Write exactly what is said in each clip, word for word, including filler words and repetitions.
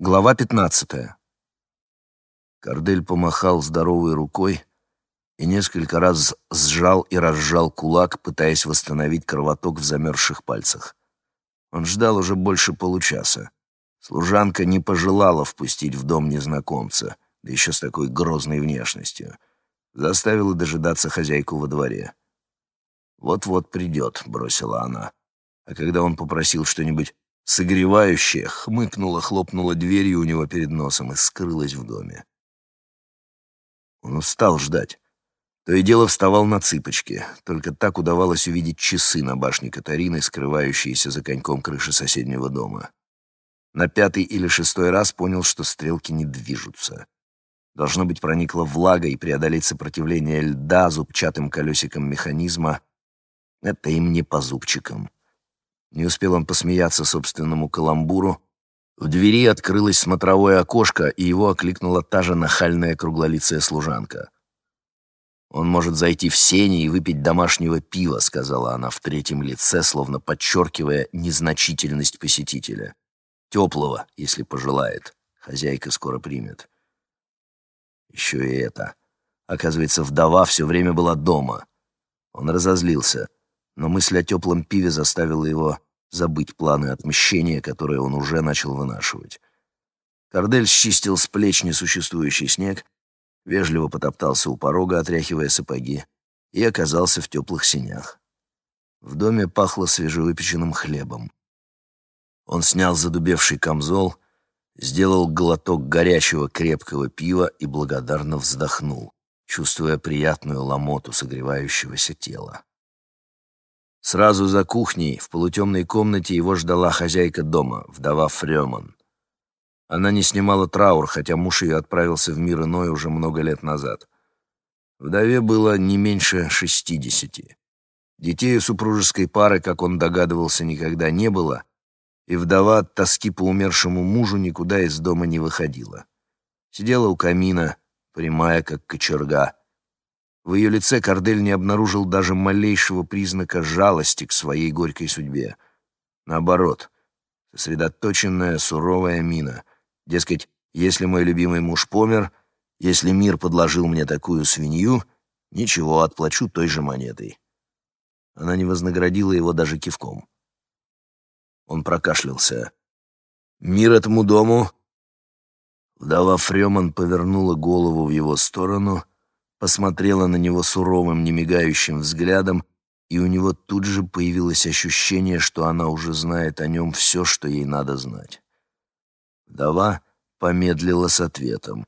Глава пятнадцатая. Кордель помахал здоровой рукой и несколько раз сжал и разжал кулак, пытаясь восстановить кровоток в замерзших пальцах. Он ждал уже больше получаса. Служанка не пожелала впустить в дом незнакомца, да еще с такой грозной внешностью. Заставила дожидаться хозяйку во дворе. «Вот-вот придет», — бросила она. А когда он попросил что-нибудь согревающее, хмыкнула, хлопнула дверью у него перед носом и скрылась в доме. Он устал ждать. То и дело вставал на цыпочки. Только так удавалось увидеть часы на башне Катарины, скрывающиеся за коньком крыши соседнего дома. На пятый или шестой раз понял, что стрелки не движутся. Должно быть, проникла влага, и преодолеть сопротивление льда зубчатым колесиком механизма — это им не по зубчикам. Не успел он посмеяться собственному каламбуру. В двери открылось смотровое окошко, и его окликнула та же нахальная круглолицая служанка. «Он может зайти в сени и выпить домашнего пива», — сказала она в третьем лице, словно подчеркивая незначительность посетителя. «Теплого, если пожелает. Хозяйка скоро примет». Еще и это. Оказывается, вдова все время была дома. Он разозлился, но мысль о теплом пиве заставила его забыть планы отмщения, которые он уже начал вынашивать. Кордель счистил с плеч несуществующий снег, вежливо потоптался у порога, отряхивая сапоги, и оказался в теплых сенях. В доме пахло свежевыпеченным хлебом. Он снял задубевший камзол, сделал глоток горячего крепкого пива и благодарно вздохнул, чувствуя приятную ломоту согревающегося тела. Сразу за кухней, в полутемной комнате, его ждала хозяйка дома, вдова Фрёман. Она не снимала траур, хотя муж ее отправился в мир иной уже много лет назад. Вдове было не меньше шестидесяти. Детей у супружеской пары, как он догадывался, никогда не было, и вдова от тоски по умершему мужу никуда из дома не выходила. Сидела у камина, прямая, как кочерга. В ее лице Кордель не обнаружил даже малейшего признака жалости к своей горькой судьбе. Наоборот, сосредоточенная, суровая мина. Дескать, если мой любимый муж помер, если мир подложил мне такую свинью, ничего, отплачу той же монетой. Она не вознаградила его даже кивком. Он прокашлялся. «Мир этому дому!» Вдова Фрёман повернула голову в его сторону, посмотрела на него суровым, немигающим взглядом, и у него тут же появилось ощущение, что она уже знает о нем все, что ей надо знать. Вдова помедлила с ответом.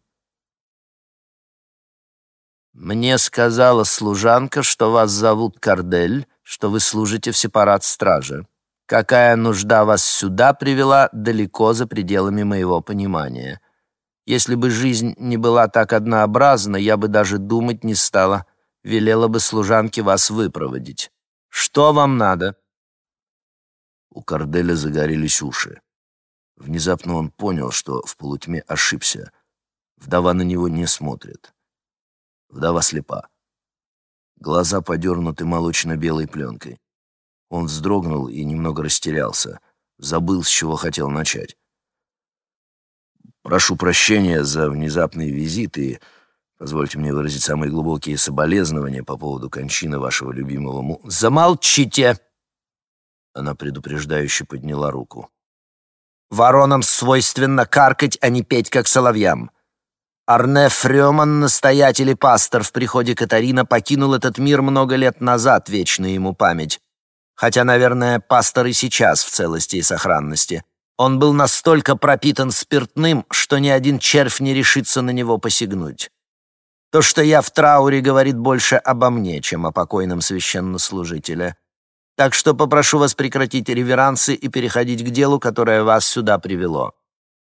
«Мне сказала служанка, что вас зовут Кордель, что вы служите в сепарат-страже. Какая нужда вас сюда привела, далеко за пределами моего понимания. Если бы жизнь не была так однообразна, я бы даже думать не стала, велела бы служанке вас выпроводить. Что вам надо?» У Корделя загорелись уши. Внезапно он понял, что в полутьме ошибся. Вдова на него не смотрит. Вдова слепа. Глаза подернуты молочно-белой пленкой. Он вздрогнул и немного растерялся. Забыл, с чего хотел начать. «Прошу прощения за внезапный визит и позвольте мне выразить самые глубокие соболезнования по поводу кончины вашего любимого му...» «Замолчите!» Она предупреждающе подняла руку. «Воронам свойственно каркать, а не петь, как соловьям. Арне Фрёман, настоятель и пастор в приходе Катарина, покинул этот мир много лет назад, вечная ему память. Хотя, наверное, пастор и сейчас в целости и сохранности. Он был настолько пропитан спиртным, что ни один червь не решится на него посягнуть. То, что я в трауре, говорит больше обо мне, чем о покойном священнослужителе. Так что попрошу вас прекратить реверансы и переходить к делу, которое вас сюда привело».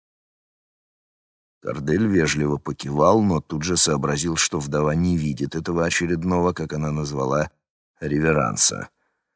Кордель вежливо покивал, но тут же сообразил, что вдова не видит этого очередного, как она назвала, реверанса.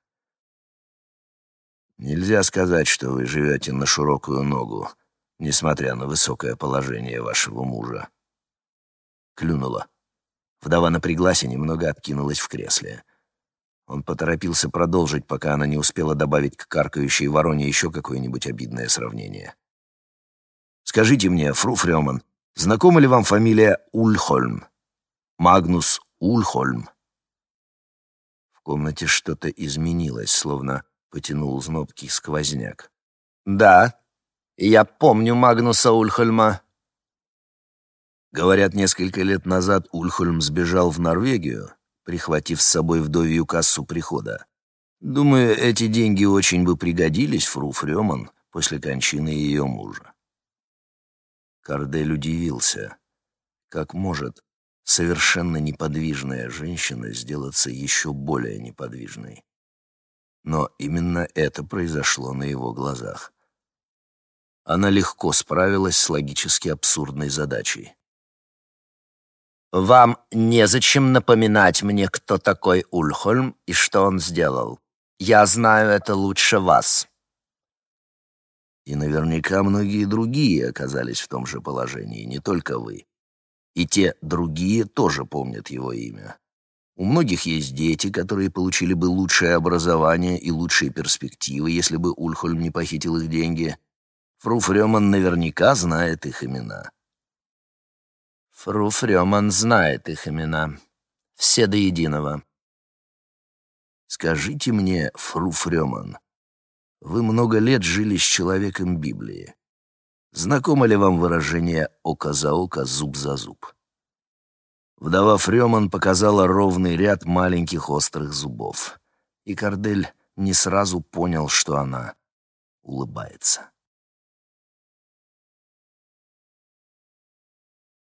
«Нельзя сказать, что вы живете на широкую ногу, несмотря на высокое положение вашего мужа». Клюнула. Вдова напряглась и немного откинулась в кресле. Он поторопился продолжить, пока она не успела добавить к каркающей вороне еще какое-нибудь обидное сравнение. Скажите мне, фру Фрёман, знакома ли вам фамилия Ульхольм? Магнус Ульхольм?» В комнате что-то изменилось, словно потянул знобкий сквозняк. «Да, я помню Магнуса Ульхольма». Говорят, несколько лет назад Ульхольм сбежал в Норвегию, прихватив с собой вдовью кассу прихода. Думаю, эти деньги очень бы пригодились фру Фрёман после кончины ее мужа. Кардель удивился. Как может совершенно неподвижная женщина сделаться еще более неподвижной? Но именно это произошло на его глазах. Она легко справилась с логически абсурдной задачей. «Вам незачем напоминать мне, кто такой Ульхольм и что он сделал. Я знаю это лучше вас». И наверняка многие другие оказались в том же положении, не только вы. И те другие тоже помнят его имя. У многих есть дети, которые получили бы лучшее образование и лучшие перспективы, если бы Ульхольм не похитил их деньги. Фру Фрёман наверняка знает их имена. Фру Фрёман знает их имена. Все до единого. Скажите мне, фру Фрёман, вы много лет жили с человеком Библии. Знакомо ли вам выражение «око за око, зуб за зуб»? Вдова Фрёман показала ровный ряд маленьких острых зубов, и Кардель не сразу понял, что она улыбается.